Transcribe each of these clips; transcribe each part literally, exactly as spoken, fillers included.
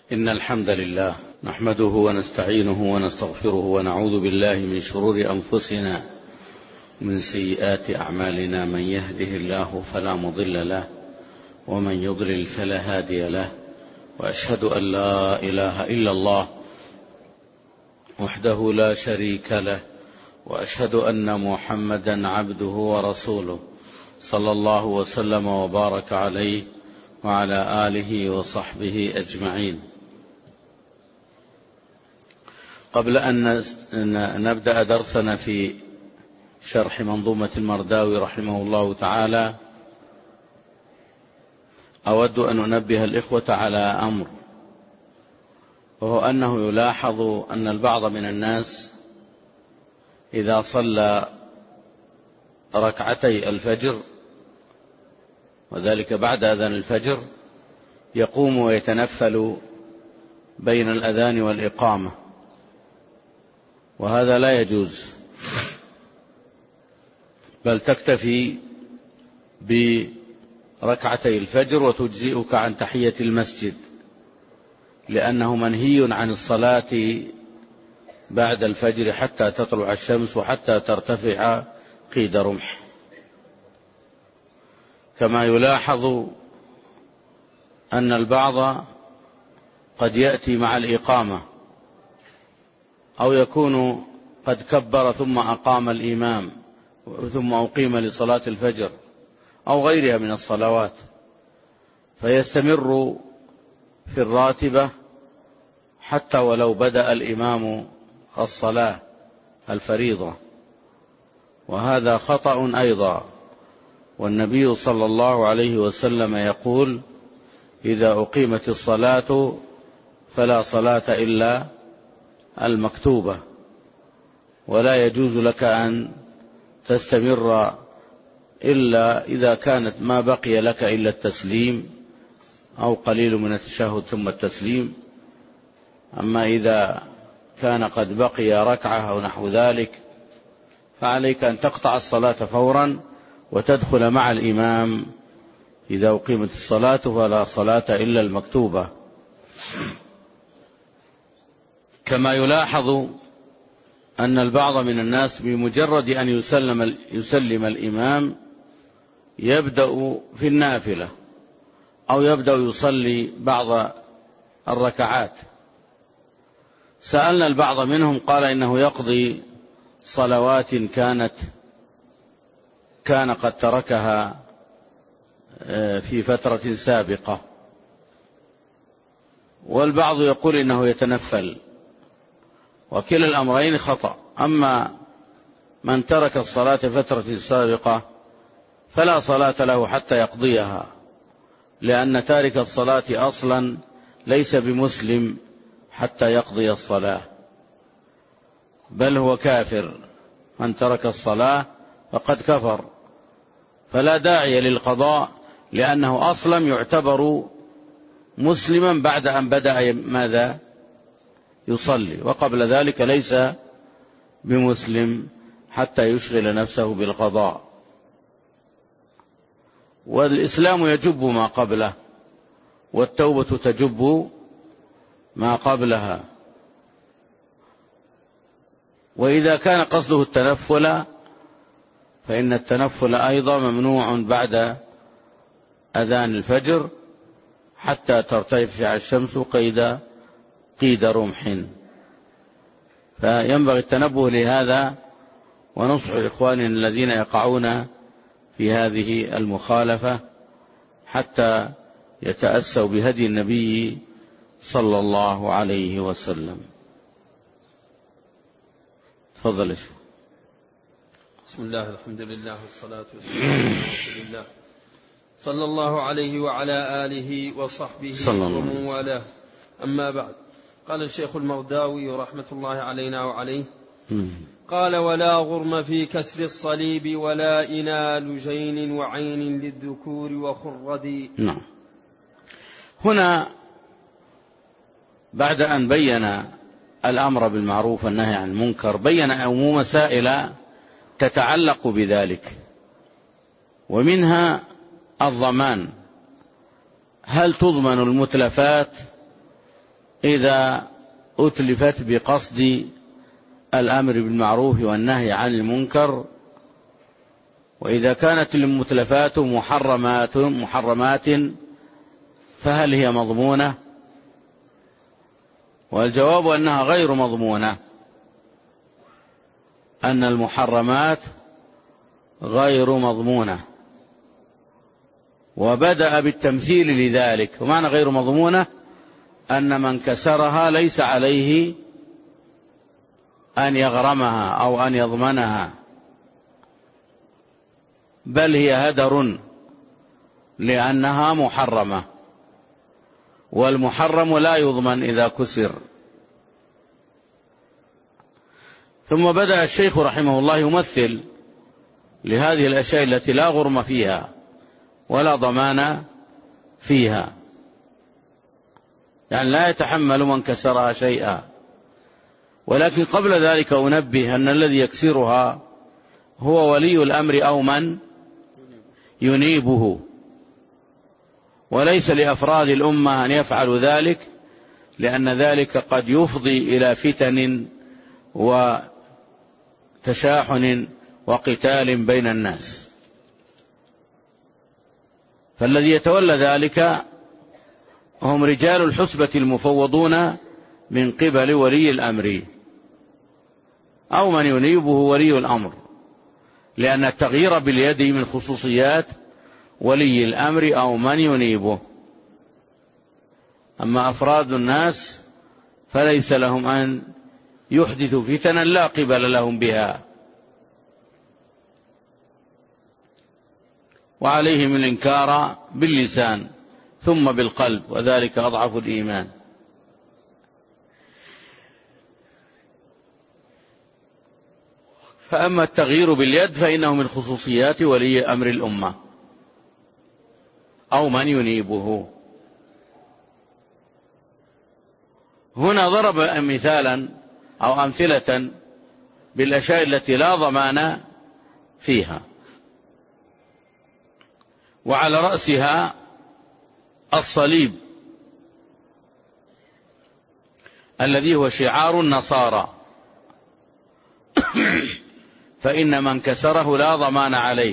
إن الحمد لله نحمده ونستعينه ونستغفره ونعوذ بالله من شرور أنفسنا ومن سيئات أعمالنا. من يهده الله فلا مضل له ومن يضلل فلا هادي له، وأشهد أن لا إله إلا الله وحده لا شريك له، وأشهد أن محمدا عبده ورسوله صلى الله وسلم وبارك عليه وعلى آله وصحبه أجمعين. قبل أن نبدأ درسنا في شرح منظومة المرداوي رحمه الله تعالى، أود أن أنبه الإخوة على أمر، وهو أنه يلاحظ أن البعض من الناس إذا صلى ركعتي الفجر وذلك بعد أذان الفجر يقوم ويتنفل بين الأذان والإقامة، وهذا لا يجوز، بل تكتفي بركعتي الفجر وتجزئك عن تحية المسجد، لأنه منهي عن الصلاة بعد الفجر حتى تطلع الشمس وحتى ترتفع قيد رمح. كما يلاحظ أن البعض قد يأتي مع الإقامة أو يكون قد كبر ثم أقام الإمام ثم أقيم لصلاة الفجر أو غيرها من الصلوات، فيستمر في الراتبة حتى ولو بدأ الإمام الصلاة الفريضة، وهذا خطأ أيضا. والنبي صلى الله عليه وسلم يقول: إذا أقيمت الصلاة فلا صلاة إلا المكتوبة، ولا يجوز لك أن تستمر إلا إذا كانت ما بقي لك إلا التسليم أو قليل من التشهد ثم التسليم. أما إذا كان قد بقي ركعة أو نحو ذلك فعليك أن تقطع الصلاة فورا وتدخل مع الإمام. إذا أقيمت الصلاة فلا صلاة إلا المكتوبة. كما يلاحظ أن البعض من الناس بمجرد أن يسلم, يسلم الإمام يبدأ في النافلة أو يبدأ يصلي بعض الركعات. سألنا البعض منهم قال إنه يقضي صلوات كانت كان قد تركها في فترة سابقة، والبعض يقول إنه يتنفل، وكلا الأمرين خطأ. أما من ترك الصلاة فترة سابقة فلا صلاة له حتى يقضيها، لأن تارك الصلاة أصلا ليس بمسلم حتى يقضي الصلاة، بل هو كافر. من ترك الصلاة فقد كفر، فلا داعي للقضاء، لأنه أصلا يعتبر مسلما بعد أن بدأ ماذا يصلي، وقبل ذلك ليس بمسلم حتى يشغل نفسه بالقضاء. والإسلام يجب ما قبله، والتوبة تجب ما قبلها. وإذا كان قصده التنفل فإن التنفل أيضا ممنوع بعد أذان الفجر حتى ترتفع الشمس قيد قيد رمح. فينبغي التنبه لهذا، ونصح إخواننا الذين يقعون في هذه المخالفة حتى يتأسوا بهدي النبي صلى الله عليه وسلم. تفضل. بسم الله، الحمد لله، والصلاة والسلام على رسول الله صلى الله عليه وعلى آله وصحبه ومن والاه. أما بعد، قال الشيخ المرداوي رحمة الله علينا وعليه: قال: ولا غرم في كسر الصليب ولا إنال جين وعين للذكور وخرد. نعم. هنا بعد أن بين الأمر بالمعروف والنهي عن المنكر بين عموم مسائل تتعلق بذلك، ومنها الضمان. هل تضمن المتلفات إذا أتلفت بقصد الأمر بالمعروف والنهي عن المنكر، وإذا كانت المتلفات محرمات محرمات فهل هي مضمونة؟ والجواب أنها غير مضمونة، أن المحرمات غير مضمونة، وبدأ بالتمثيل لذلك. ومعنى غير مضمونة أن من كسرها ليس عليه أن يغرمها أو أن يضمنها، بل هي هدر لأنها محرمة، والمحرم لا يضمن إذا كسر. ثم بدأ الشيخ رحمه الله يمثل لهذه الأشياء التي لا غرم فيها ولا ضمان فيها، يعني لا يتحمل من كسرها شيئا. ولكن قبل ذلك أنبه أن الذي يكسرها هو ولي الأمر أو من ينيبه، وليس لأفراد الأمة أن يفعلوا ذلك، لأن ذلك قد يفضي إلى فتن وتشاحن وقتال بين الناس. فالذي يتولى ذلك هم رجال الحسبة المفوضون من قبل ولي الأمر أو من ينيبه ولي الأمر، لأن التغيير باليد من خصوصيات ولي الأمر أو من ينيبه. أما أفراد الناس فليس لهم أن يحدثوا فتنا لا قبل لهم بها، وعليهم الإنكار باللسان ثم بالقلب، وذلك أضعف الإيمان. فأما التغيير باليد فإنه من خصوصيات ولي أمر الأمة أو من ينيبه. هنا ضرب مثالا أو أمثلة بالأشياء التي لا ضمان فيها، وعلى رأسها الصليب الذي هو شعار النصارى، فإن من كسره لا ضمان عليه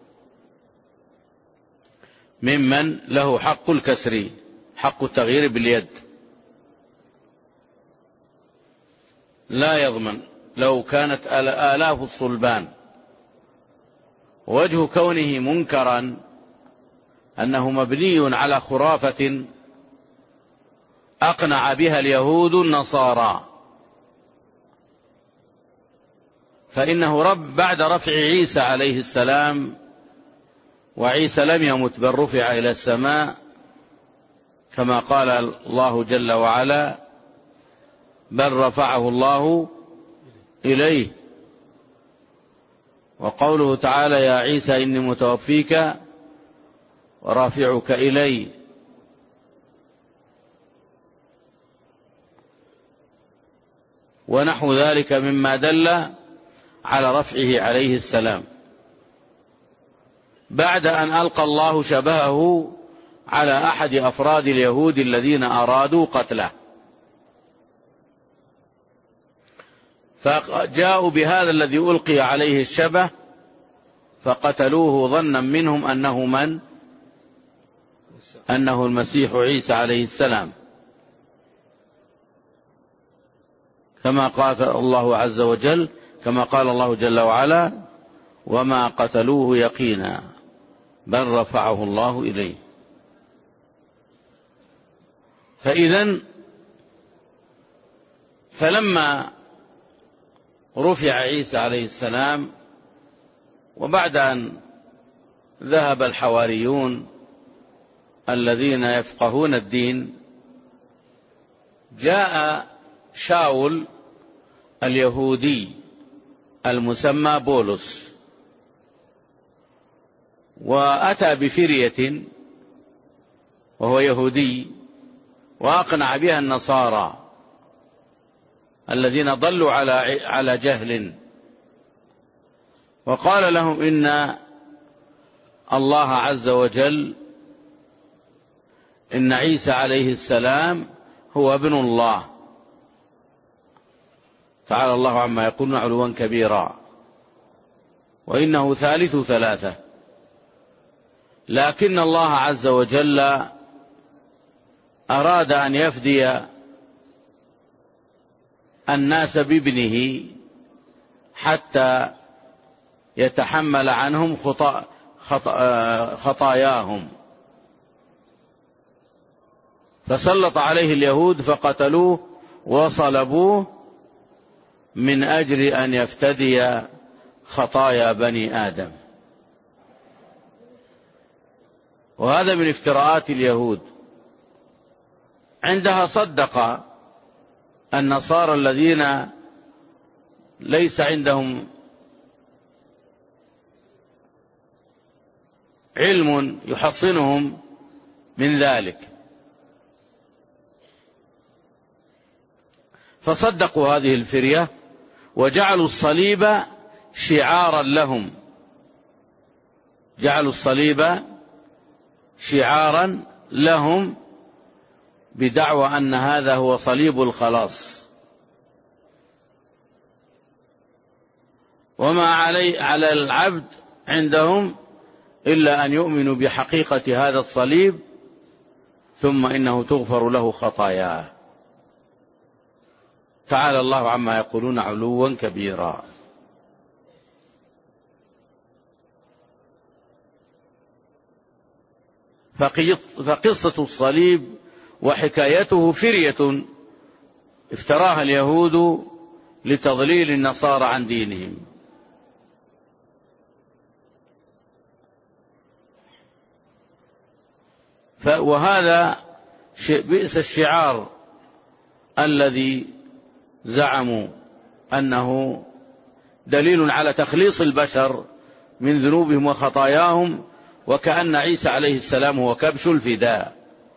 ممن له حق الكسر، حق التغيير باليد، لا يضمن لو كانت آلاف الصلبان. وجه كونه منكرا أنه مبني على خرافة أقنع بها اليهود النصارى، فإنه رب بعد رفع عيسى عليه السلام، وعيسى لم يمت بل رفع إلى السماء كما قال الله جل وعلا: بل رفعه الله إليه. وقوله تعالى: يا عيسى إني متوفيك ورافعك إلي. ونحو ذلك مما دل على رفعه عليه السلام بعد أن ألقى الله شبهه على أحد أفراد اليهود الذين أرادوا قتله، فجاءوا بهذا الذي ألقي عليه الشبه فقتلوه ظنا منهم أنه من؟ أنه المسيح عيسى عليه السلام، كما قال الله عز وجل، كما قال الله جل وعلا: وما قتلوه يقينا بل رفعه الله إليه. فإذن فلما رفع عيسى عليه السلام، وبعد أن ذهب الحواريون الذين يفقهون الدين، جاء شاول اليهودي المسمى بولس، وأتى بفرية وهو يهودي، وأقنع بها النصارى الذين ضلوا على على جهل، وقال لهم إن الله عز وجل إن عيسى عليه السلام هو ابن الله تعالى الله عما يقولون علوا كبيرا، وإنه ثالث ثلاثة. لكن الله عز وجل أراد أن يفدي الناس بابنه حتى يتحمل عنهم خطأ خطأ خطاياهم، فسلط عليه اليهود فقتلوه وصلبوه من أجل أن يفتدي خطايا بني آدم. وهذا من افتراءات اليهود. عندها صدق النصارى الذين ليس عندهم علم يحصنهم من ذلك، فصدقوا هذه الفرية وجعلوا الصليب شعارا لهم، جعلوا الصليب شعارا لهم بدعوى أن هذا هو صليب الخلاص. وما علي على العبد عندهم إلا أن يؤمنوا بحقيقة هذا الصليب، ثم إنه تغفر له خطاياه. تعالى الله عما يقولون علوا كبيرا. فقصة الصليب وحكايته فرية افتراها اليهود لتضليل النصارى عن دينهم. وهذا بئس الشعار الذي زعموا أنه دليل على تخليص البشر من ذنوبهم وخطاياهم، وكأن عيسى عليه السلام هو كبش الفداء.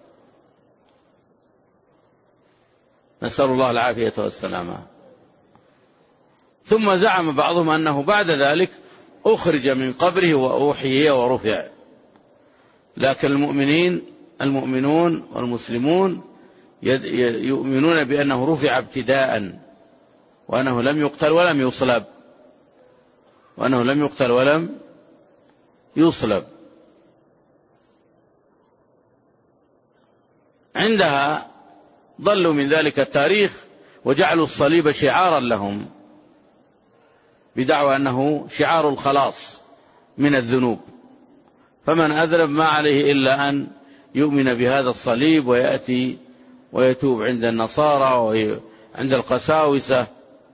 نسأل الله العافية والسلامة. ثم زعم بعضهم أنه بعد ذلك أخرج من قبره وأوحي ورفع. لكن المؤمنين المؤمنون والمسلمون يؤمنون بأنه رفع ابتداء، وأنه لم يقتل ولم يصلب، وأنه لم يقتل ولم يصلب. عندها ضلوا من ذلك التاريخ وجعلوا الصليب شعارا لهم بدعوى أنه شعار الخلاص من الذنوب، فمن أذنب ما عليه إلا أن يؤمن بهذا الصليب ويأتي ويتوب عند النصارى وعند القساوسة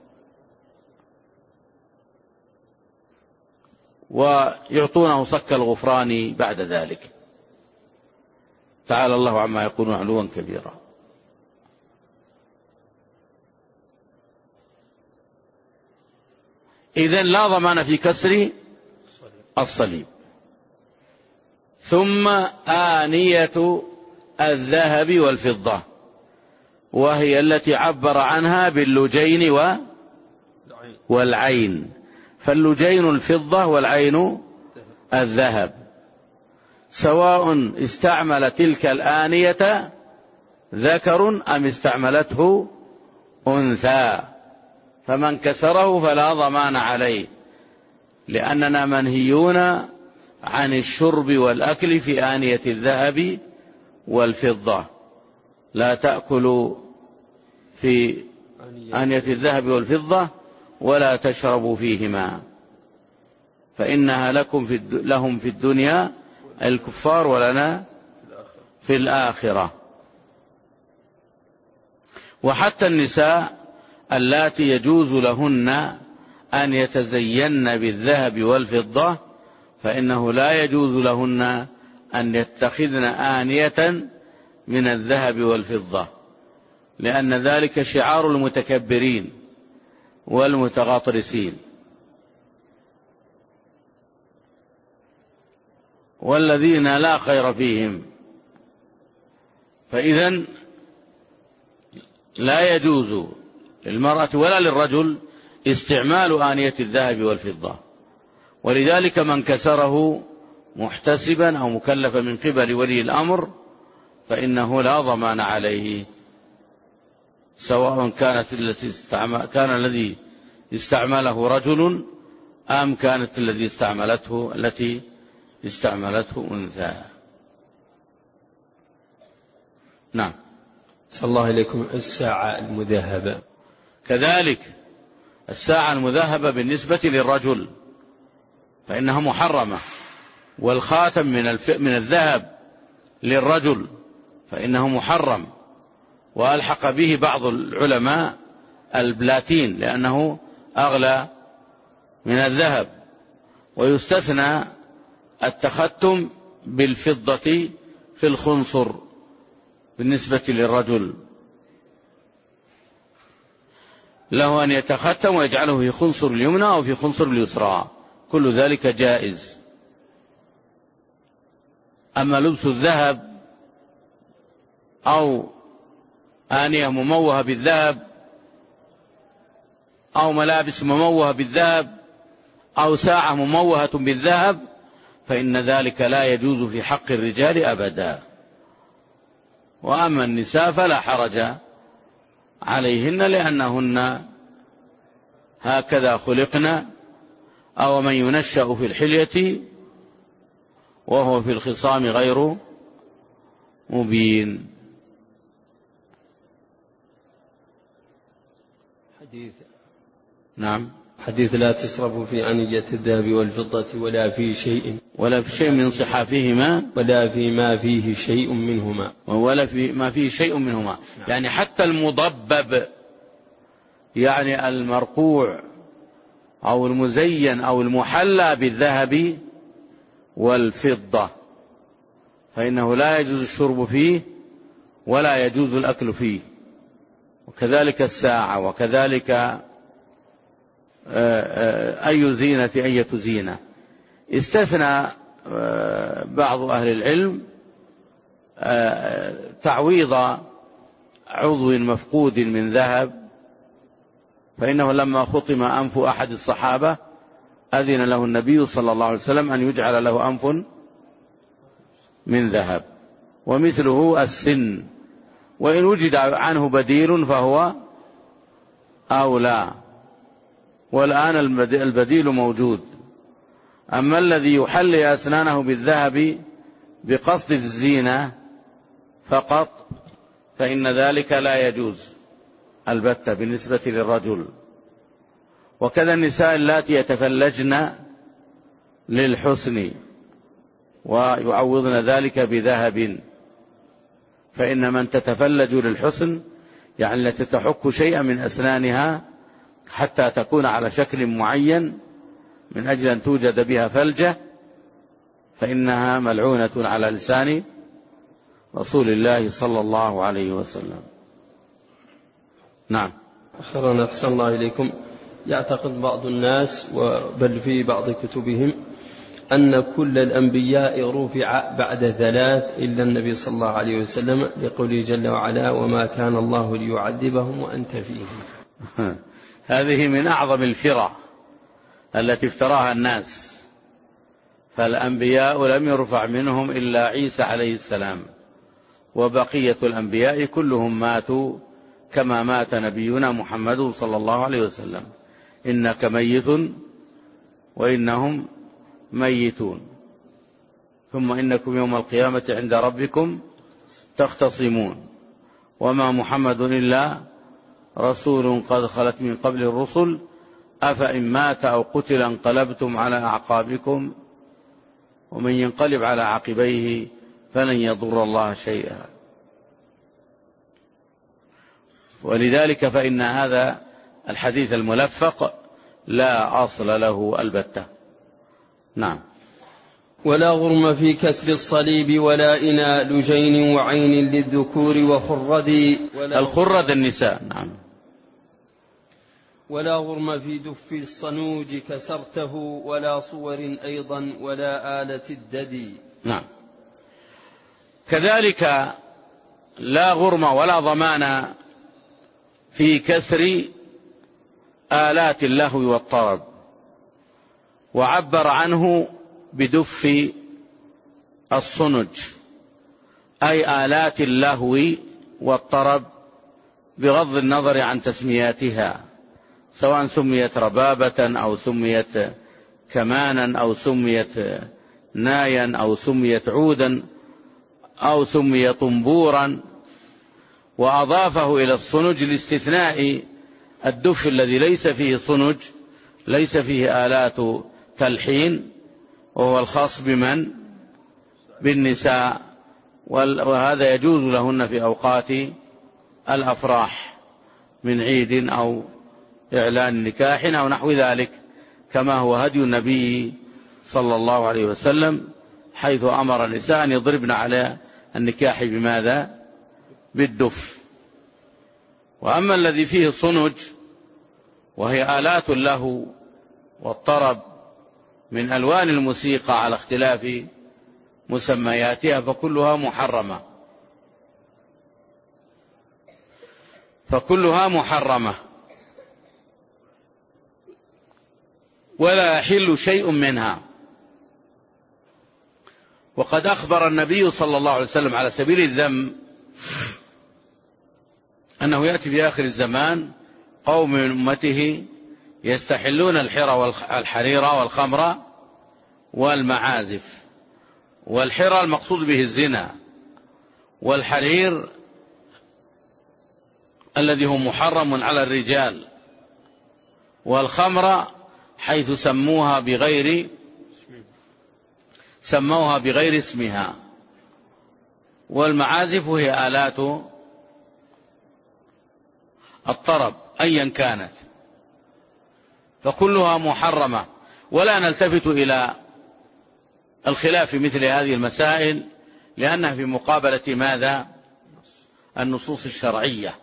ويعطونه صك الغفران بعد ذلك. تعالى الله عما يقولون علوا كبيرا. إذن لا ضمان في كسر الصليب. ثم آنية الذهب والفضة، وهي التي عبر عنها باللجين والعين، فاللجين الفضة والعين الذهب، سواء استعمل تلك الآنية ذكر أم استعملته أنثى، فمن كسره فلا ضمان عليه، لأننا منهيون عن الشرب والأكل في آنية الذهب والفضة. لا تأكلوا في آنية الذهب والفضة ولا تشربوا فيهما، فإنها لكم في لهم في الدنيا الكفار ولنا في الآخرة. وحتى النساء اللاتي يجوز لهن أن يتزين بالذهب والفضة فإنه لا يجوز لهن أن يتخذن آنية من الذهب والفضة، لأن ذلك شعار المتكبرين والمتغاطرسين، والذين لا خير فيهم. فإذن لا يجوز للمرأة ولا للرجل استعمال آنية الذهب والفضة، ولذلك من كسره محتسبا أو مكلفا من قبل ولي الأمر فإنه لا ضمان عليه سواء كانت التي استعمل كان الذي استعمله رجل أم كانت الذي استعملته التي استعملته أنثى. نعم. صلى الله عليكم. الساعة المذهبة كذلك، الساعة المذهبة بالنسبة للرجل فإنها محرمة، والخاتم من الف... من الذهب للرجل فإنه محرم، وألحق به بعض العلماء البلاتين لأنه أغلى من الذهب. ويستثنى التختم بالفضة في الخنصر بالنسبة للرجل، له أن يتختم ويجعله في خنصر اليمنى أو في خنصر اليسرى، كل ذلك جائز. أما لبس الذهب أو آنية مموهة بالذهب أو ملابس مموهة بالذهب أو ساعة مموهة بالذهب فإن ذلك لا يجوز في حق الرجال أبدا. وأما النساء فلا حرج عليهن لأنهن هكذا خلقنا، أو من ينشأ في الحلية وهو في الخصام غير مبين. حديث نعم. حديث لا تسرفوا في آنية الذهب والفضة ولا في شيء ولا في شيء من صحافهما ولا في ما فيه شيء منهما ولا في ما فيه شيء منهما. يعني حتى المضبب، يعني المرقوع أو المزين أو المحلى بالذهب والفضة فإنه لا يجوز الشرب فيه ولا يجوز الأكل فيه. وكذلك الساعة، وكذلك أي زينة أية زينة. استثنى بعض أهل العلم تعويض عضو مفقود من ذهب، فإنه لما خطم أنف أحد الصحابة أذن له النبي صلى الله عليه وسلم أن يجعل له أنف من ذهب. ومثله السن، وإن وجد عنه بديل فهو أولى، والآن البديل موجود. أما الذي يحلي أسنانه بالذهب بقصد الزينة فقط فإن ذلك لا يجوز البتة بالنسبة للرجل. وكذا النساء اللاتي يتفلجن للحسن ويعوضن ذلك بذهب، فإن من تتفلج للحسن يعني التي تحك شيئا من أسنانها حتى تكون على شكل معين من أجل أن توجد بها فلجة، فإنها ملعونة على لسان رسول الله صلى الله عليه وسلم. نعم. أخيرا أحسن الله إليكم. يعتقد بعض الناس بل في بعض كتبهم أن كل الأنبياء رفع بعد ثلاث إلا النبي صلى الله عليه وسلم، لقوله جل وعلا وما كان الله ليعذبهم وأنت فيهم. هذه من أعظم الفرع التي افتراها الناس، فالأنبياء لم يرفع منهم إلا عيسى عليه السلام، وبقية الأنبياء كلهم ماتوا كما مات نبينا محمد صلى الله عليه وسلم. إنك ميت وإنهم ميتون ثم إنكم يوم القيامة عند ربكم تختصمون وما محمد إلا رسول قد خلت من قبل الرسل أفإن مات أو قتل انقلبتم على أعقابكم ومن ينقلب على عقبيه فلن يضر الله شيئا. ولذلك فإن هذا الحديث الملفق لا أصل له البتة. نعم. ولا غرم في كسر الصليب ولا إناء لجين وعين للذكور وخرد. الخرد النساء. نعم. ولا غرم في دف الصنوج كسرته ولا صور أيضا ولا آلة الددي. نعم. كذلك لا غرم ولا ضمان في كسر آلات اللهو والطرب، وعبر عنه بدف الصنج، أي آلات اللهو والطرب بغض النظر عن تسمياتها، سواء سميت ربابة أو سميت كمانا أو سميت نايا أو سميت عودا أو سمي طنبورا، وأضافه إلى الصنج لاستثناء الدف الذي ليس فيه صنج، ليس فيه آلات تلحين، وهو الخاص بمن؟ بالنساء، وهذا يجوز لهن في أوقات الأفراح من عيد أو إعلان نكاح أو نحو ذلك، كما هو هدي النبي صلى الله عليه وسلم، حيث أمر النساء أن يضربن على النكاح بماذا؟ بالدف. وأما الذي فيه صنج وهي آلات له والطرب من ألوان الموسيقى على اختلاف مسمياتها فكلها محرمة، فكلها محرمة ولا يحل شيء منها. وقد أخبر النبي صلى الله عليه وسلم على سبيل الذم أنه يأتي في آخر الزمان قوم من أمته يستحلون الحرير والخمر والمعازف. والحرى المقصود به الزنا، والحرير الذي هو محرم على الرجال، والخمر حيث سموها بغير سموها بغير اسمها، والمعازف هي آلات الطرب أيا كانت، فكلها محرمة. ولا نلتفت إلى الخلاف في مثل هذه المسائل، لأنها في مقابلة ماذا؟ النصوص الشرعية.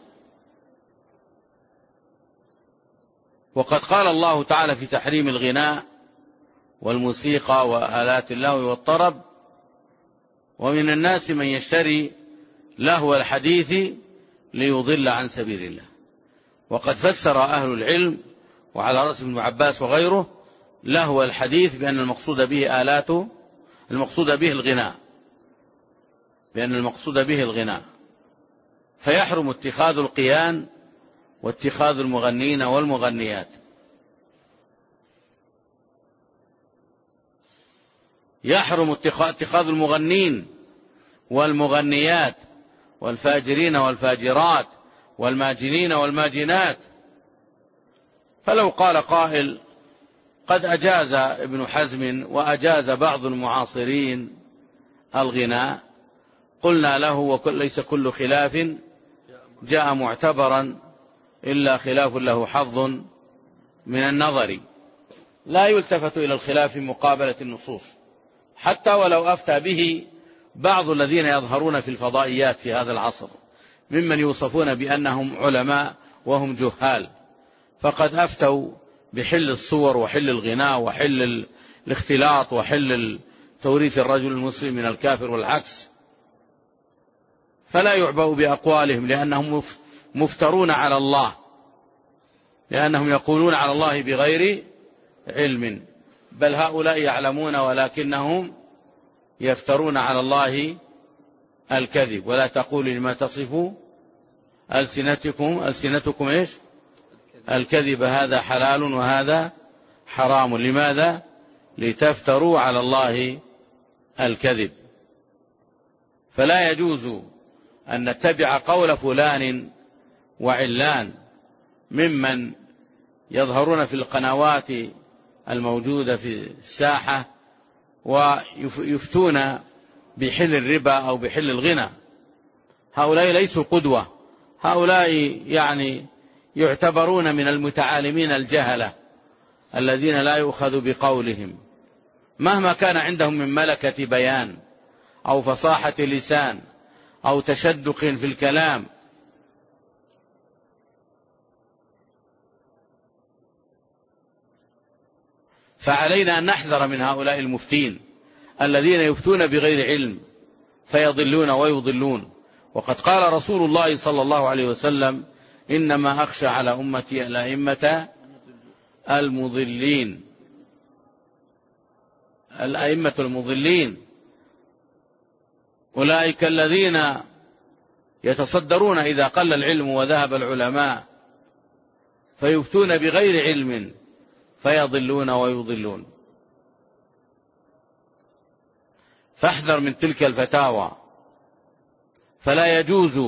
وقد قال الله تعالى في تحريم الغناء والموسيقى وآلات اللهو والطرب: ومن الناس من يشتري لهو الحديث ليضل عن سبيل الله. وقد فسر أهل العلم وعلى رأس ابن عباس وغيره لهو الحديث بأن المقصود به آلات المقصود به الغناء بأن المقصود به الغناء فيحرم اتخاذ القيان واتخاذ المغنين والمغنيات. يحرم اتخاذ المغنين والمغنيات والفاجرين والفاجرات والماجنين والماجنات. فلو قال قائل قد أجاز ابن حزم وأجاز بعض المعاصرين الغناء، قلنا له وليس كل خلاف جاء معتبرا إلا خلاف له حظ من النظر. لا يلتفت إلى الخلاف مقابلة النصوص، حتى ولو أفتى به بعض الذين يظهرون في الفضائيات في هذا العصر ممن يوصفون بأنهم علماء وهم جهال، فقد أفتوا بحل الصور وحل الغناء وحل الاختلاط وحل توريث الرجل المسلم من الكافر والعكس. فلا يعبأ بأقوالهم لأنهم مفترون على الله، لأنهم يقولون على الله بغير علم، بل هؤلاء يعلمون ولكنهم يفترون على الله الكذب. ولا تقولوا لما تصف ألسنتكم ألسنتكم إيش الكذب هذا حلال وهذا حرام. لماذا؟ لتفتروا على الله الكذب. فلا يجوز أن نتبع قول فلان وعلان ممن يظهرون في القنوات الموجودة في الساحة ويفتون بحل الربا أو بحل الغنى. هؤلاء ليسوا قدوة، هؤلاء يعني يعتبرون من المتعالمين الجهلة الذين لا يؤخذ بقولهم مهما كان عندهم من ملكة بيان أو فصاحة لسان أو تشدق في الكلام. فعلينا أن نحذر من هؤلاء المفتين الذين يفتون بغير علم فيضلون ويضلون. وقد قال رسول الله صلى الله عليه وسلم: إنما أخشى على أمتي الأئمة المضلين الأئمة المضلين أولئك الذين يتصدرون إذا قل العلم وذهب العلماء فيفتون بغير علم فيضلون ويضلون. فاحذر من تلك الفتاوى، فلا يجوز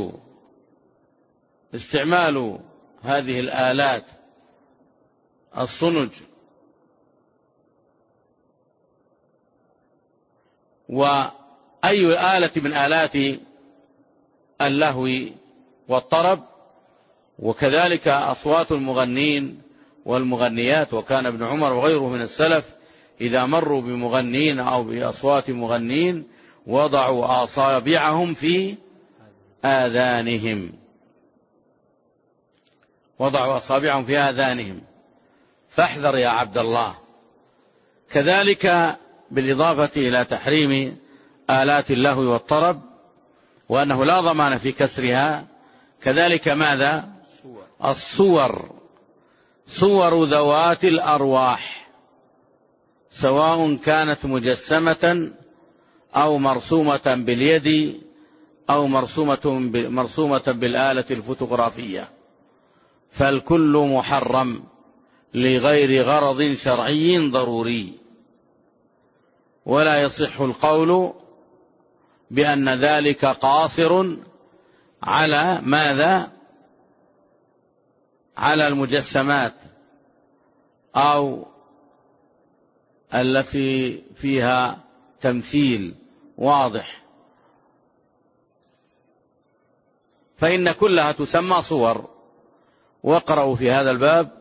استعمال هذه الآلات الصنج وأي آلة من آلات اللهو والطرب، وكذلك أصوات المغنين والمغنيات. وكان ابن عمر وغيره من السلف إذا مروا بمغنين أو بأصوات مغنين وضعوا أصابعهم في آذانهم وضعوا أصابعهم في آذانهم فاحذر يا عبد الله. كذلك بالإضافة إلى تحريم آلات اللهو والطرب وأنه لا ضمان في كسرها، كذلك ماذا؟ الصور، صور ذوات الأرواح سواء كانت مجسمة أو مرسومة باليد أو مرسومة مرسومة بالآلة الفوتوغرافية، فالكل محرم لغير غرض شرعي ضروري. ولا يصح القول بأن ذلك قاصر على ماذا؟ على المجسمات أو التي فيها تمثيل واضح، فإن كلها تسمى صور. واقرأوا في هذا الباب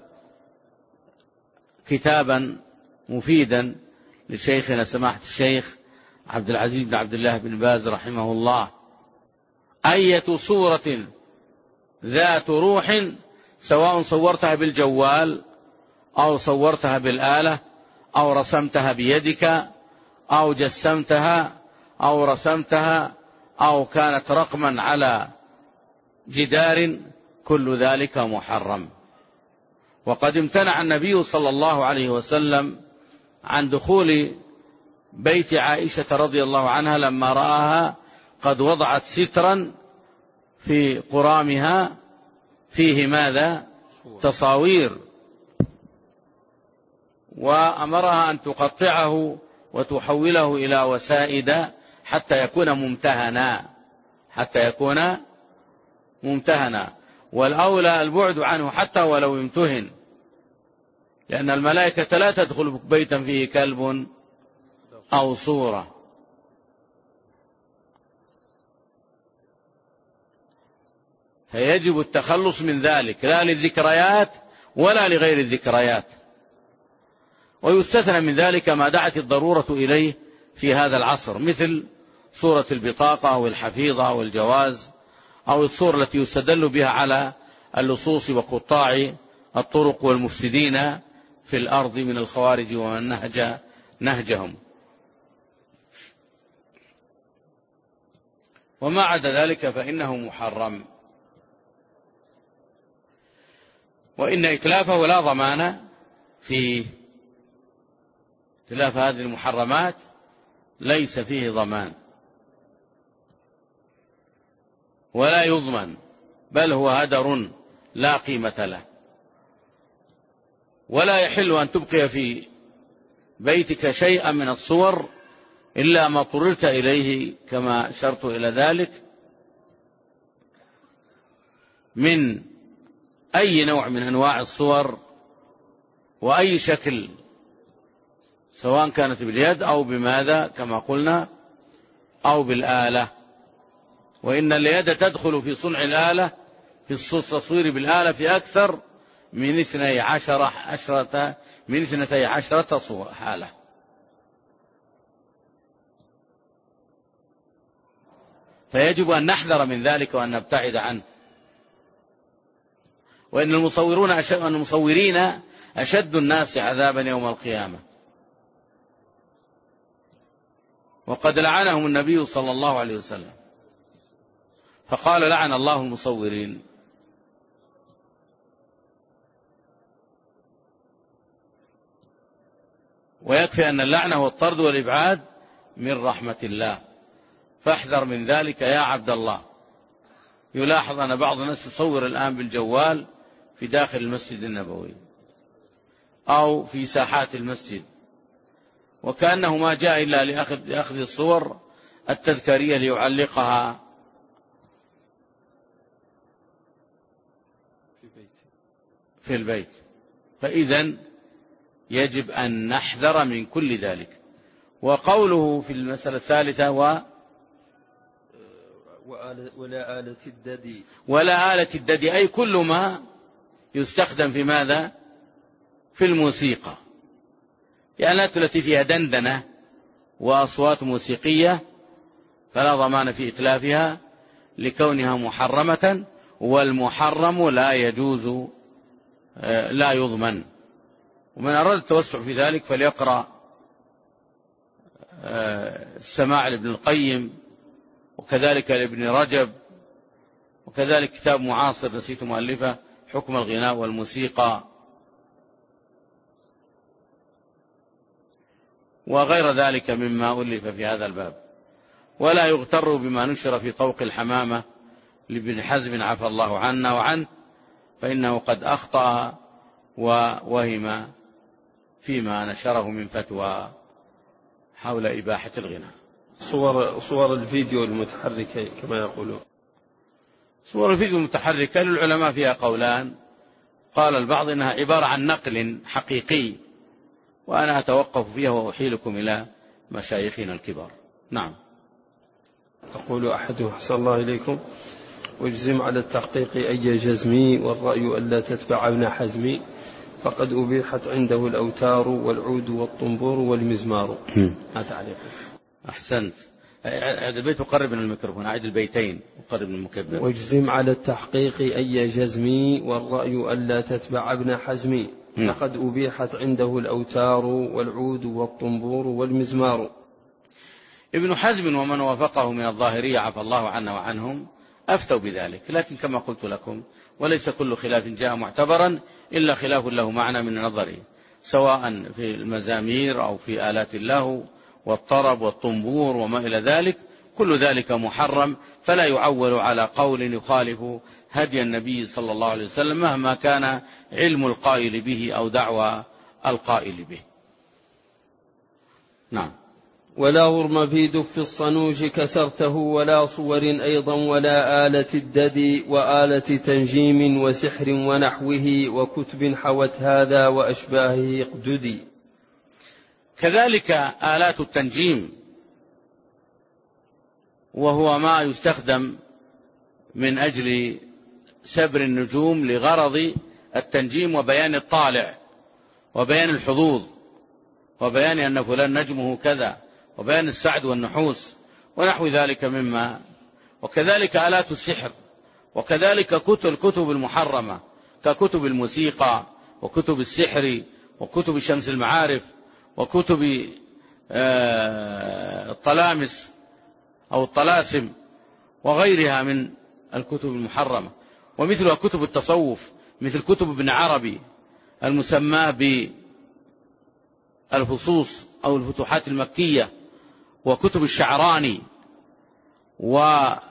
كتابا مفيدا لشيخنا سماحة الشيخ عبد العزيز بن عبد الله بن باز رحمه الله. أية صورة ذات روح سواء صورتها بالجوال أو صورتها بالآلة أو رسمتها بيدك أو جسمتها أو رسمتها أو كانت رقما على جدار، كل ذلك محرم. وقد امتنع النبي صلى الله عليه وسلم عن دخول بيت عائشة رضي الله عنها لما رآها قد وضعت سترا في قرامها فيه ماذا؟ تصاوير، وأمرها أن تقطعه وتحوله إلى وسائد حتى يكون ممتهنا حتى يكون ممتهنا والأولى البعد عنه حتى ولو يمتهن، لأن الملائكة لا تدخل بيتا فيه كلب أو صورة. فيجب التخلص من ذلك لا للذكريات ولا لغير الذكريات. ويستثنى من ذلك ما دعت الضرورة إليه في هذا العصر، مثل صورة البطاقة أو الحفيظة أو الجواز أو الصورة التي يستدل بها على اللصوص وقطاع الطرق والمفسدين في الأرض من الخوارج ومن نهج نهجهم. وما عدا ذلك فإنه محرم، وإن إتلافه لا ضمان فيه. إتلاف هذه المحرمات ليس فيه ضمان ولا يضمن، بل هو هدر لا قيمة له. ولا يحل أن تبقي في بيتك شيئا من الصور إلا ما اضطررت إليه كما أشرت إلى ذلك من أي نوع من أنواع الصور وأي شكل، سواء كانت باليد أو بماذا كما قلنا أو بالآلة. وإن اليد تدخل في صنع الآلة في التصوير بالآلة في أكثر من اثني عشر عشرة من اثنتي عشرة صورة حالة. فيجب أن نحذر من ذلك وأن نبتعد عنه. وإن المصورون أشد المصورين أشد الناس عذابا يوم القيامة. وقد لعنهم النبي صلى الله عليه وسلم فقال لعن الله المصورين. ويكفي أن اللعنة هو الطرد والإبعاد من رحمة الله، فاحذر من ذلك يا عبد الله. يلاحظ أن بعض الناس يصور الآن بالجوال في داخل المسجد النبوي أو في ساحات المسجد، وكأنه ما جاء إلا لأخذ الصور التذكارية ليعلقها في البيت. فإذن يجب أن نحذر من كل ذلك. وقوله في المسألة الثالثة و ولا آلة الددي، ولا آلة الددي أي كل ما يستخدم في ماذا؟ في الموسيقى، يعني الآلات التي فيها دندنة وأصوات موسيقية فلا ضمان في إتلافها لكونها محرمة، والمحرم لا يجوز لا يضمن. ومن أراد التوسع في ذلك فليقرأ السماع لابن القيم، وكذلك لابن رجب، وكذلك كتاب معاصر نسيت مؤلفه حكم الغناء والموسيقى، وغير ذلك مما ألف في هذا الباب. ولا يغتر بما نشر في طوق الحمامة لابن حزم عفى الله عنا وعنه، فإنه قد أخطأ ووهم فيما نشره من فتوى حول إباحة الغناء. صور صور الفيديو المتحركة كما يقولون. صور الفيديو المتحركة للعلماء فيها قولان. قال البعض إنها عبارة عن نقل حقيقي، وأنا أتوقف فيها وأحيلكم إلى مشايخنا الكبار. نعم. أقول أحدهم أحسن الله إليكم: واجزم على التحقيق أي جزمي، والرأي ألا تتبع ابن حزمي، فقد أبيحت عنده الأوتار والعود والطنبور والمزمار. ما تعليق؟ أحسنت. أعد البيت وقرب من الميكروفون. أعد البيتين وقرب من المكبر. واجزم على التحقيق أي جزمي، والرأي ألا تتبع ابن حزمي، فقد أبيحت عنده الأوتار والعود والطنبور والمزمار. ابن حزم ومن وافقه من الظاهرية عفى الله عنا وعنهم أفتوا بذلك، لكن كما قلت لكم وليس كل خلاف جاء معتبرا إلا خلاف له معنى من نظره، سواء في المزامير أو في آلات اللهو والطرب والطنبور وما إلى ذلك، كل ذلك محرم، فلا يعول على قول يخالف هدي النبي صلى الله عليه وسلم مهما كان علم القائل به أو دعوى القائل به. نعم. ولا غرم في دف الصنوج كسرته، ولا صور أيضا، ولا آلة الددي، وآلة تنجيم وسحر ونحوه، وكتب حوت هذا وأشباهه اقددي. كذلك آلات التنجيم، وهو ما يستخدم من أجل سبر النجوم لغرض التنجيم وبيان الطالع وبيان الحظوظ وبيان أن فلان نجمه كذا وبيان السعد والنحوس ونحو ذلك مما. وكذلك آلات السحر، وكذلك كتب الكتب المحرمة ككتب الموسيقى وكتب السحر وكتب شمس المعارف وكتب الطلامس أو الطلاسم وغيرها من الكتب المحرمة، ومثلها كتب التصوف مثل كتب ابن عربي المسمى بالفصوص أو الفتوحات المكية، وكتب الشعراني وبعض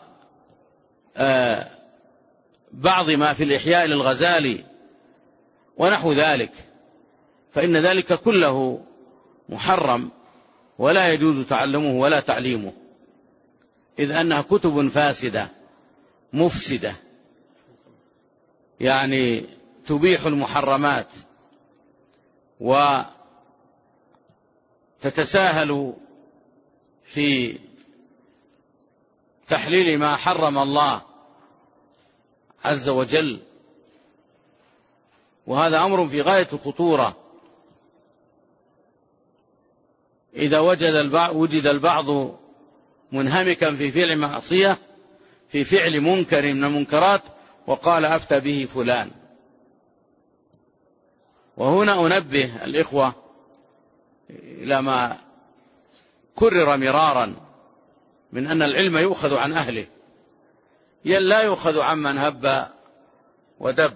ما في الإحياء للغزالي ونحو ذلك، فإن ذلك كله محرم ولا يجوز تعلمه ولا تعليمه، إذ أنها كتب فاسدة مفسدة، يعني تبيح المحرمات وتتساهل في تحليل ما حرم الله عز وجل، وهذا أمر في غاية الخطورة. إذا وجد البعض, وجد البعض منهمكا في فعل معصية في فعل منكر من المنكرات وقال أفتى به فلان. وهنا أنبه الإخوة إلى ما كرر مرارا من أن العلم يؤخذ عن أهله، لا يؤخذ عمن هب ودب.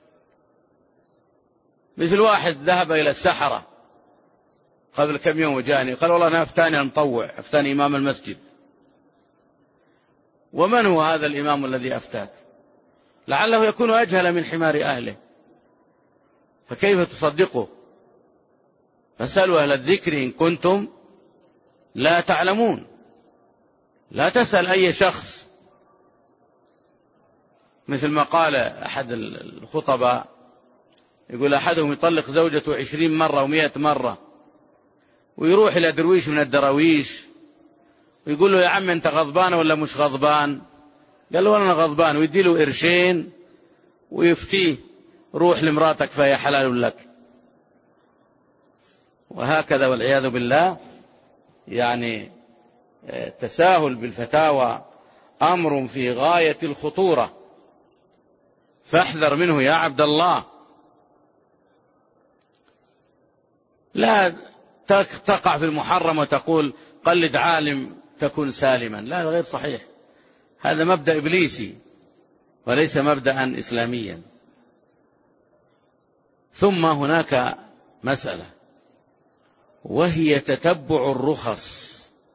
مثل واحد ذهب إلى السحرة قبل كم يوم وجاني قال والله أنا أفتاني أن نطوع، أفتاني إمام المسجد، ومن هو هذا الإمام الذي أفتاك؟ لعله يكون أجهل من حمار أهله، فكيف تصدقه؟ فاسألوا أهل الذكر إن كنتم لا تعلمون. لا تسأل أي شخص، مثل ما قال أحد الخطباء، يقول أحدهم يطلق زوجته عشرين مرة ومئة مرة، ويروح إلى درويش من الدراويش ويقول له يا عم أنت غضبان ولا مش غضبان؟ قال له أنا غضبان، ويدي له قرشين ويفتيه روح لمراتك فهي حلال لك. وهكذا والعياذ بالله. يعني التساهل بالفتاوى أمر في غاية الخطورة، فاحذر منه يا عبد الله. لا تقع في المحرم وتقول قلد عالم تكون سالما، لا، غير صحيح. هذا مبدأ إبليسي وليس مبدأ إسلاميا. ثم هناك مسألة وهي تتبع الرخص.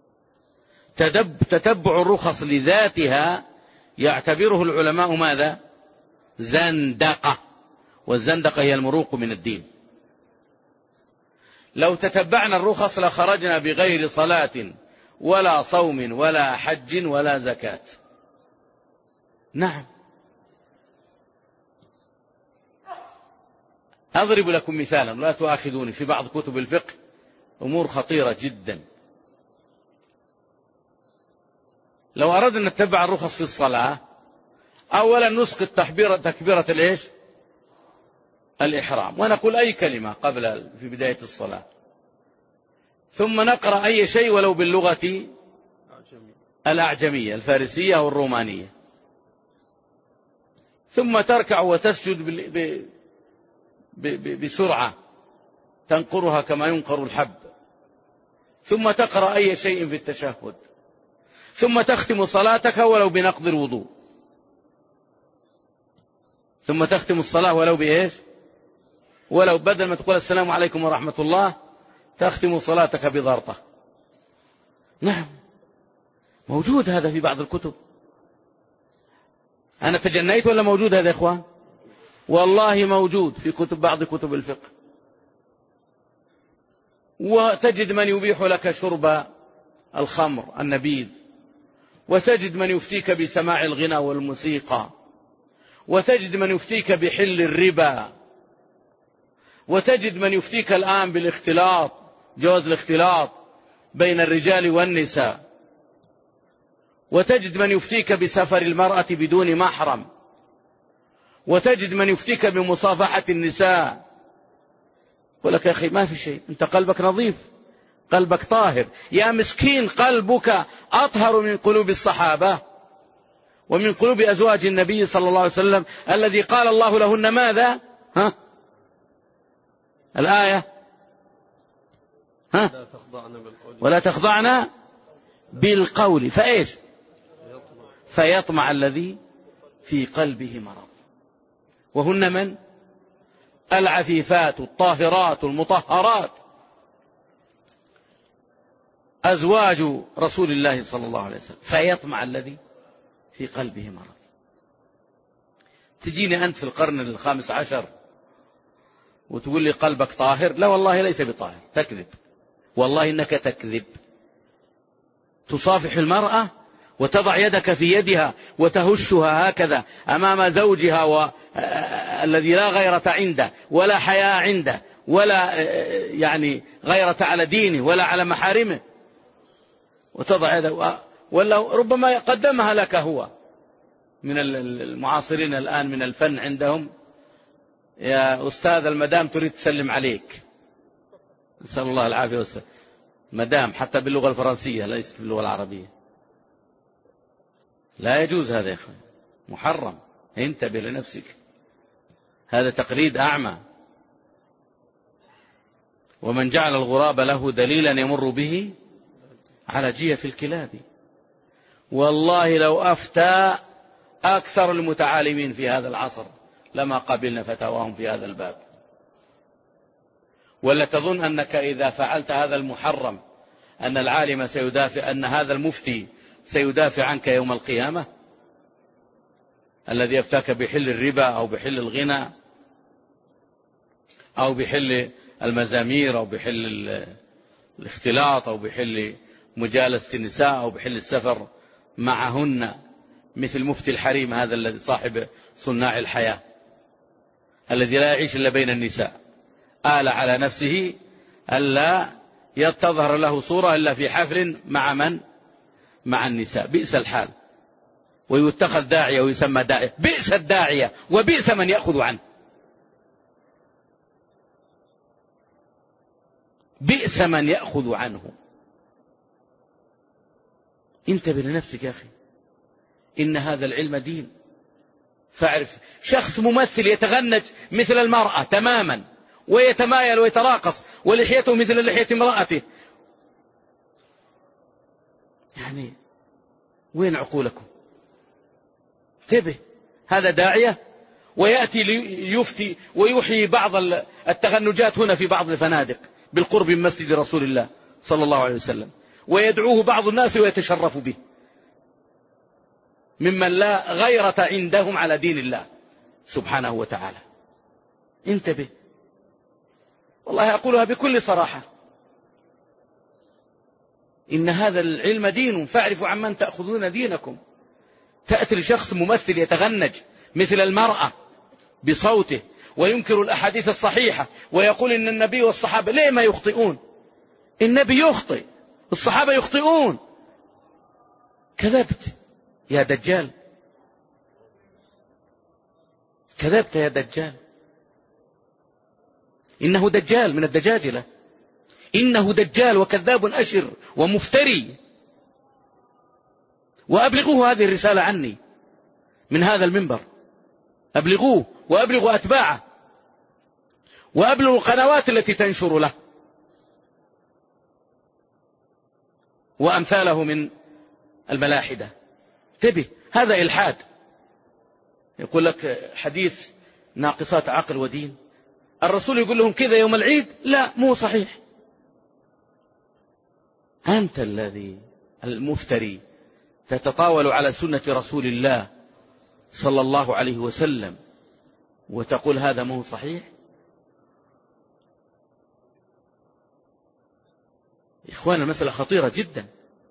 تتبع الرخص لذاتها يعتبره العلماء ماذا؟ زندقة، والزندقة هي المروق من الدين. لو تتبعنا الرخص لخرجنا بغير صلاة ولا صوم ولا حج ولا زكاة. نعم. أضرب لكم مثالا، لا تؤاخذوني، في بعض كتب الفقه أمور خطيرة جدا. لو أردنا أن نتبع الرخص في الصلاة، أولا نسقط تكبيرة تكبيرة الإيش؟ الإحرام، ونقول أي كلمة قبل في بداية الصلاة، ثم نقرأ أي شيء ولو باللغة الأعجمية الفارسية أو الرومانية، ثم تركع وتسجد بسرعة تنقرها كما ينقر الحب، ثم تقرأ أي شيء في التشهد، ثم تختم صلاتك ولو بنقض الوضوء، ثم تختم الصلاة ولو بإيش؟ ولو بدل ما تقول السلام عليكم ورحمة الله تختم صلاتك بضرطة. نعم، موجود هذا في بعض الكتب. أنا تجنيت ولا موجود هذا يا إخوان؟ والله موجود في كتب بعض كتب الفقه. وتجد من يبيح لك شرب الخمر النبيذ، وتجد من يفتيك بسماع الغنى والموسيقى، وتجد من يفتيك بحل الربا، وتجد من يفتيك الآن بالاختلاط، جواز الاختلاط بين الرجال والنساء، وتجد من يفتيك بسفر المرأة بدون محرم، وتجد من يفتيك بمصافحة النساء. يقول لك يا أخي ما في شيء، أنت قلبك نظيف، قلبك طاهر، يا مسكين قلبك أطهر من قلوب الصحابة ومن قلوب أزواج النبي صلى الله عليه وسلم الذي قال الله لهن ماذا؟ ها؟ الآية ها؟ ولا تخضعن بالقول فإيش؟ فيطمع الذي في قلبه مرض. وهن من؟ العفيفات الطاهرات المطهرات أزواج رسول الله صلى الله عليه وسلم. فيطمع الذي في قلبه مرض. تجيني أنت في القرن الخامس عشر وتقول لي قلبك طاهر؟ لا والله ليس بطاهر، تكذب، والله إنك تكذب. تصافح المرأة وتضع يدك في يدها وتهشها هكذا أمام زوجها و... الذي لا غيرة عنده ولا حياء عنده ولا يعني غيرة على دينه ولا على محارمه، وتضع يدك، ولا ربما قدمها لك هو. من المعاصرين الآن من الفن عندهم، يا أستاذ المدام تريد تسلم عليك، نسأل الله العافية والسلام. مدام حتى باللغة الفرنسية ليست باللغة العربية. لا يجوز هذا يا أخي، محرم، انتبه لنفسك، هذا تقليد أعمى. ومن جعل الغراب له دليلا يمر به على جيف الكلاب. والله لو أفتى أكثر المتعالمين في هذا العصر لما قبلنا فتاواهم في هذا الباب. ولا تظن أنك إذا فعلت هذا المحرم أن العالم سيدافع، أن هذا المفتي سيدافع عنك يوم القيامة؟ الذي يفتاك بحل الربا أو بحل الغنى أو بحل المزامير أو بحل الاختلاط أو بحل مجالسة النساء أو بحل السفر معهن، مثل مفتي الحريم هذا الذي صاحب صناع الحياة الذي لا يعيش إلا بين النساء، آل على نفسه ألا يتظهر له صورة إلا في حفل مع من؟ مع النساء. بئس الحال. ويتخذ داعية ويسمى داعية. بئس الداعية وبئس من يأخذ عنه. بئس من يأخذ عنه. انتبه لنفسك يا أخي، إن هذا العلم دين. فاعرف شخص ممثل يتغنج مثل المرأة تماما ويتمايل ويتراقص ولحيته مثل لحية امرأته، يعني وين عقولكم؟ انتبه، هذا داعية ويأتي ليفتي ويحيي بعض التغنجات هنا في بعض الفنادق بالقرب من مسجد رسول الله صلى الله عليه وسلم، ويدعوه بعض الناس ويتشرف به ممن لا غيرة عندهم على دين الله سبحانه وتعالى. انتبه، والله أقولها بكل صراحة، إن هذا العلم دين، فاعرفوا عمن تأخذون دينكم. تأتي لشخص ممثل يتغنج مثل المرأة بصوته وينكر الأحاديث الصحيحة ويقول إن النبي والصحابة ليه ما يخطئون؟ النبي يخطئ، الصحابة يخطئون. كذبت يا دجال، كذبت يا دجال. إنه دجال من الدجاجلة، إنه دجال وكذاب أشر ومفتري. وأبلغوه هذه الرسالة عني من هذا المنبر، أبلغوه وأبلغوا أتباعه وأبلغوا القنوات التي تنشر له وأمثاله من الملاحدة. انتبه، هذا إلحاد. يقول لك حديث ناقصات عقل ودين، الرسول يقول لهم كذا يوم العيد، لا مو صحيح. أنت الذي المفتري تتطاول على سنة رسول الله صلى الله عليه وسلم وتقول هذا مو صحيح. إخوانا المسألة خطيرة جدا.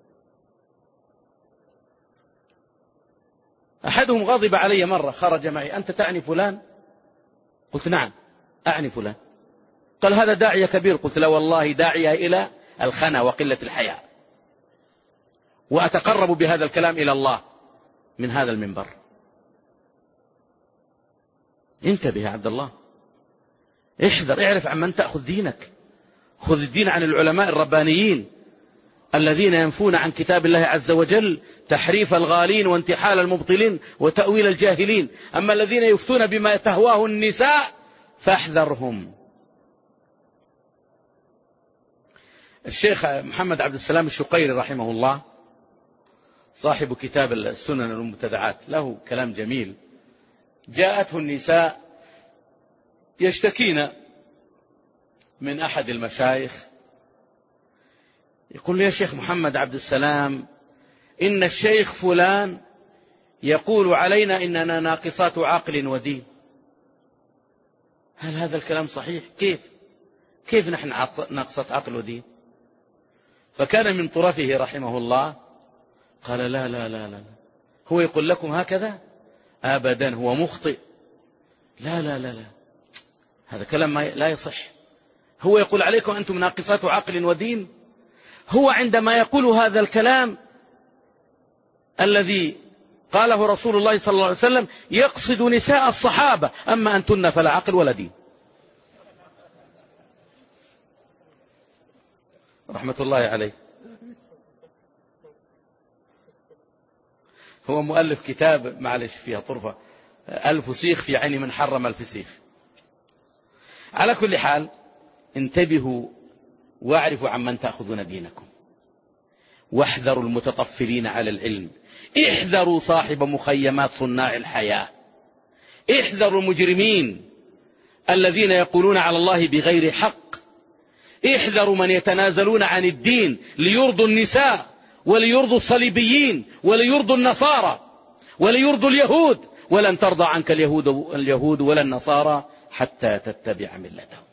أحدهم غضب علي مرة، خرج معي، أنت تعني فلان؟ قلت نعم أعني فلان. قال هذا داعية كبير. قلت لا والله داعية إلى الخنا وقلة الحياء، وأتقرب بهذا الكلام إلى الله من هذا المنبر. انتبه يا عبد الله، احذر، اعرف عن من تأخذ دينك. خذ الدين عن العلماء الربانيين الذين ينفون عن كتاب الله عز وجل تحريف الغالين وانتحال المبطلين وتأويل الجاهلين. أما الذين يفتون بما تهواه النساء فاحذرهم. الشيخ محمد عبد السلام الشقيري رحمه الله صاحب كتاب السنن والمبتدعات له كلام جميل. جاءته النساء يشتكين من أحد المشايخ، يقول لي يا شيخ محمد عبد السلام إن الشيخ فلان يقول علينا إننا ناقصات عقل ودين. هل هذا الكلام صحيح؟ كيف كيف نحن ناقصات عقل ودين؟ فكان من طرفه رحمه الله قال لا لا لا لا هو يقول لكم هكذا؟ أبدا، هو مخطئ. لا لا لا لا هذا كلام لا يصح. هو يقول عليكم أنتم ناقصات عقل ودين. هو عندما يقول هذا الكلام الذي قاله رسول الله صلى الله عليه وسلم يقصد نساء الصحابة، أما أنتن فلا عقل ولا دين. رحمة الله عليه. هو مؤلف كتاب معلش فيها طرفة، الفسيخ في عين من حرم الفسيخ. على كل حال انتبهوا واعرفوا عمن تأخذون دينكم، واحذروا المتطفلين على العلم، احذروا صاحب مخيمات صناع الحياة، احذروا المجرمين الذين يقولون على الله بغير حق، احذروا من يتنازلون عن الدين ليرضوا النساء وليرضوا الصليبيين وليرضوا النصارى وليرضوا اليهود، ولن ترضى عنك اليهود, اليهود ولا النصارى حتى تتبع ملتهم.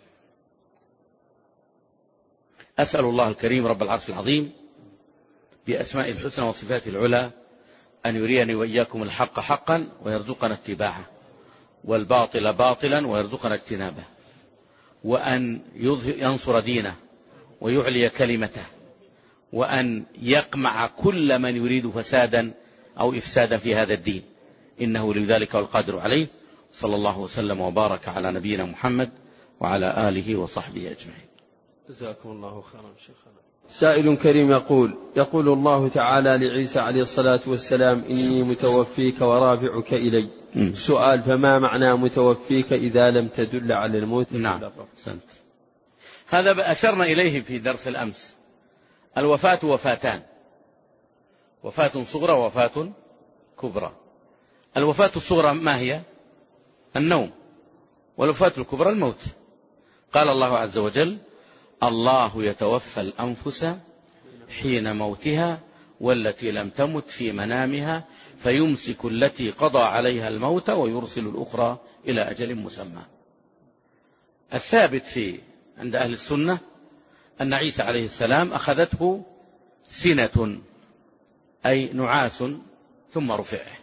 أسأل الله الكريم رب العرش العظيم بأسماء الحسنى وصفاته العلى أن يريني وإياكم الحق حقا ويرزقنا اتباعه، والباطل باطلا ويرزقنا اجتنابه، وأن ينصر دينه ويعلي كلمته، وأن يقمع كل من يريد فسادا أو إفسادا في هذا الدين، إنه لذلك والقادر عليه. صلى الله وسلم وبارك على نبينا محمد وعلى آله وصحبه أجمعين. جزاكم الله خيرا شيخنا. سائل كريم يقول يقول الله تعالى لعيسى عليه الصلاة والسلام: إني متوفيك ورافعك إلي. م. سؤال: فما معنى متوفيك إذا لم تدل على الموت؟ نعم، سنت. هذا أشرنا إليه في درس الأمس. الوفاة وفاتان: وفاة صغرى ووفاة كبرى. الوفاة الصغرى ما هي؟ النوم. والوفاة الكبرى الموت. قال الله عز وجل: الله يتوفى الأنفس حين موتها والتي لم تمت في منامها فيمسك التي قضى عليها الموت ويرسل الأخرى إلى أجل مسمى. الثابت في عند أهل السنة أن عيسى عليه السلام أخذته سنة، أي نعاس، ثم رفعه.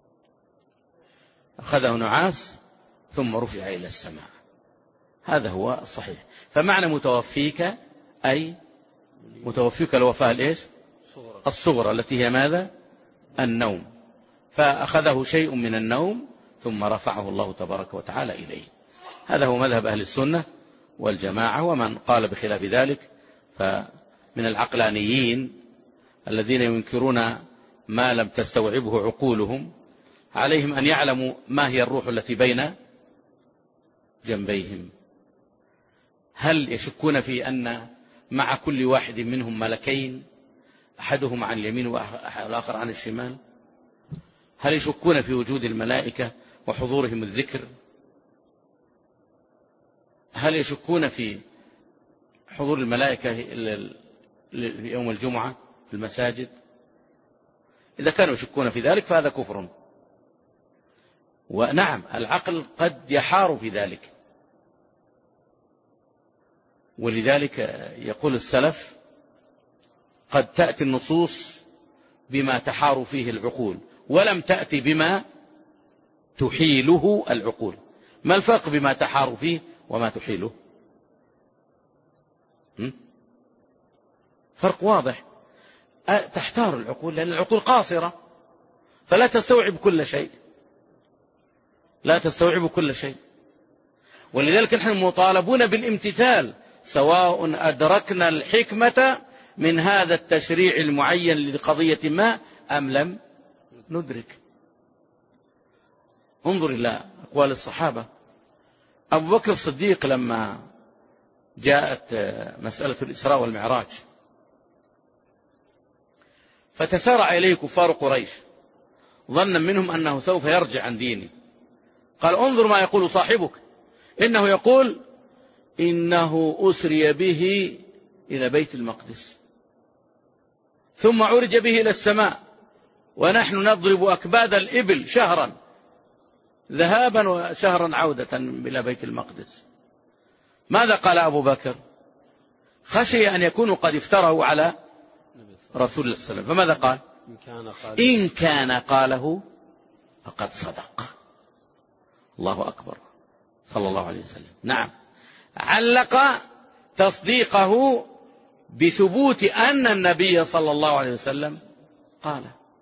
أخذه نعاس ثم رفع إلى السماء. هذا هو الصحيح. فمعنى متوفيك أي متوفيك الوفاة الإيش؟ الصغرى التي هي ماذا؟ النوم. فأخذه شيء من النوم ثم رفعه الله تبارك وتعالى إليه. هذا هو مذهب أهل السنة والجماعة. ومن قال بخلاف ذلك فمن العقلانيين الذين ينكرون ما لم تستوعبه عقولهم، عليهم أن يعلموا ما هي الروح التي بين جنبيهم. هل يشكون في أن مع كل واحد منهم ملكين، أحدهم عن اليمين والآخر عن الشمال؟ هل يشكون في وجود الملائكة وحضورهم الذكر؟ هل يشكون في حضور الملائكة يوم الجمعة في المساجد؟ إذا كانوا يشكون في ذلك فهذا كفر. ونعم، العقل قد يحار في ذلك، ولذلك يقول السلف: قد تأتي النصوص بما تحار فيه العقول ولم تأتي بما تحيله العقول. ما الفرق بما تحار فيه وما تحيله؟ فرق واضح. تحتار العقول لأن العقول قاصرة فلا تستوعب كل شيء، لا تستوعب كل شيء. ولذلك نحن مطالبون بالامتثال سواء أدركنا الحكمة من هذا التشريع المعين لقضية ما أم لم ندرك. انظر إلى أقوال الصحابة. أبو بكر الصديق لما جاءت مسألة الإسراء والمعراج فتسارع إليه كفار قريش ظنا منهم أنه سوف يرجع عن دينه. قال: انظر ما يقول صاحبك، إنه يقول إنه أسري به إلى بيت المقدس ثم عرج به إلى السماء ونحن نضرب أكباد الإبل شهرا ذهابا وشهرا عودة إلى بيت المقدس. ماذا قال أبو بكر؟ خشي أن يكونوا قد افتروا على رسول الله صلى الله عليه وسلم. فماذا قال؟ إن كان قاله فقد صدق. الله أكبر، صلى الله عليه وسلم. نعم، علق تصديقه بثبوت أن النبي صلى الله عليه وسلم قال،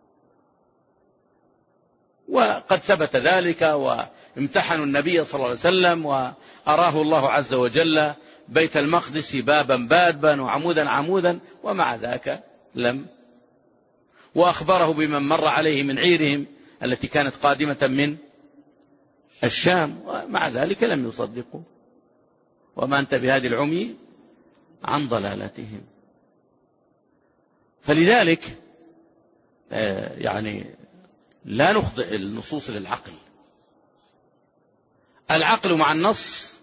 وقد ثبت ذلك وامتحنوا النبي صلى الله عليه وسلم وأراه الله عز وجل بيت المقدس بابا بابا وعمودا عمودا، ومع ذاك لم. وأخبره بمن مر عليه من عيرهم التي كانت قادمة من الشام، ومع ذلك لم يصدقوا. وما أنت بهذه العمي عن ضلالتهم. فلذلك يعني لا نخضع النصوص للعقل. العقل مع النص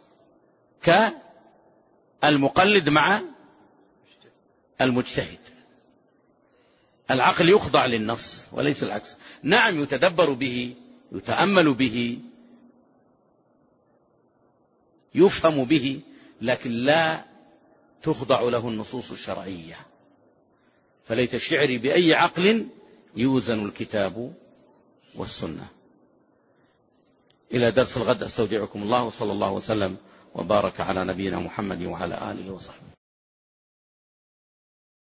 كالمقلد مع المجتهد. العقل يخضع للنص وليس العكس. نعم يتدبر به، يتأمل به، يفهم به، لكن لا تخضع له النصوص الشرعية. فليت شعري بأي عقل يوزن الكتاب والسنة. إلى درس الغد، أستودعكم الله، وصلى الله وسلم وبارك على نبينا محمد وعلى آله وصحبه.